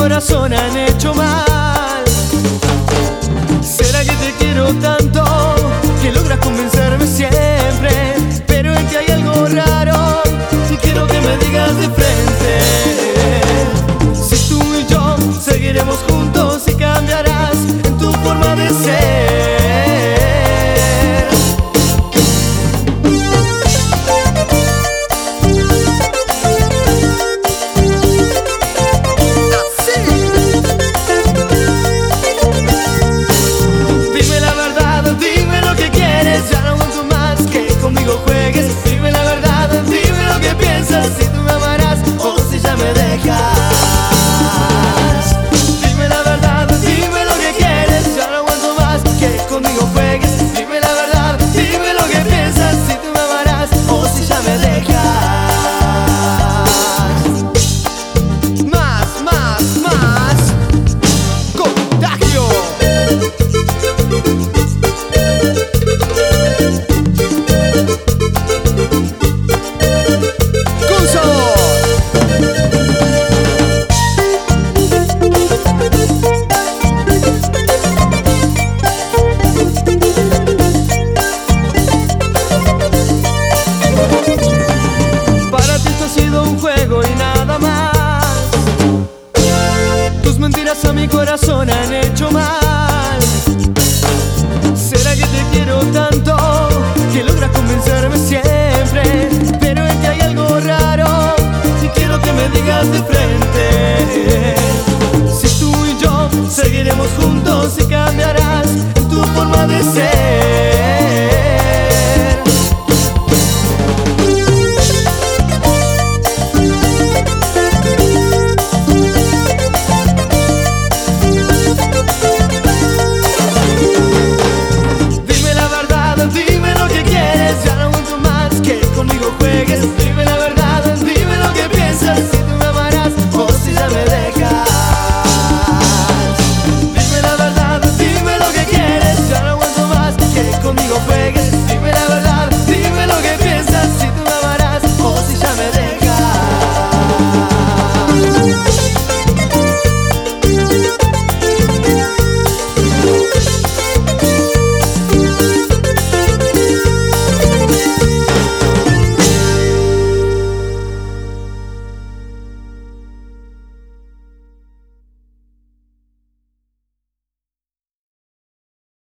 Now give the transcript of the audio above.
corazón han hecho mal. ¿Será que te quiero tanto que logras convencerme siempre? Pero en ti hay algo raro y quiero que me digas de frente. Si tú y yo seguiremos juntos y cambiarás en tu forma de ser. Ya no aguanto más que conmigo juegues. Dime la verdad, dime lo que piensas. Si tú me amarás o si ya me dejas. Dime la verdad, dime lo que quieres. Ya no aguanto más que conmigo juegues. Dime la verdad, dime lo que piensas. Si tú me amarás o si ya me dejas. Más, más, más contagio. Para ti esto ha sido un juego y nada más. Tus mentiras a mi corazón han hecho mal. ¿Será que te quiero tanto que logras convencerme siempre? Pero en ti hay algo raro y quiero que me digas de frente. Si tú y yo seguiremos juntos y cambiarás en tu forma de ser. Dime la verdad, dime lo que quieres. Ya no aguanto más que conmigo juegues.